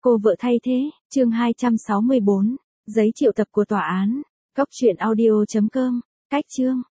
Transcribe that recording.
Cô vợ thay thế, chương 264, giấy triệu tập của tòa án. Cốc truyện audio.com, cách chương.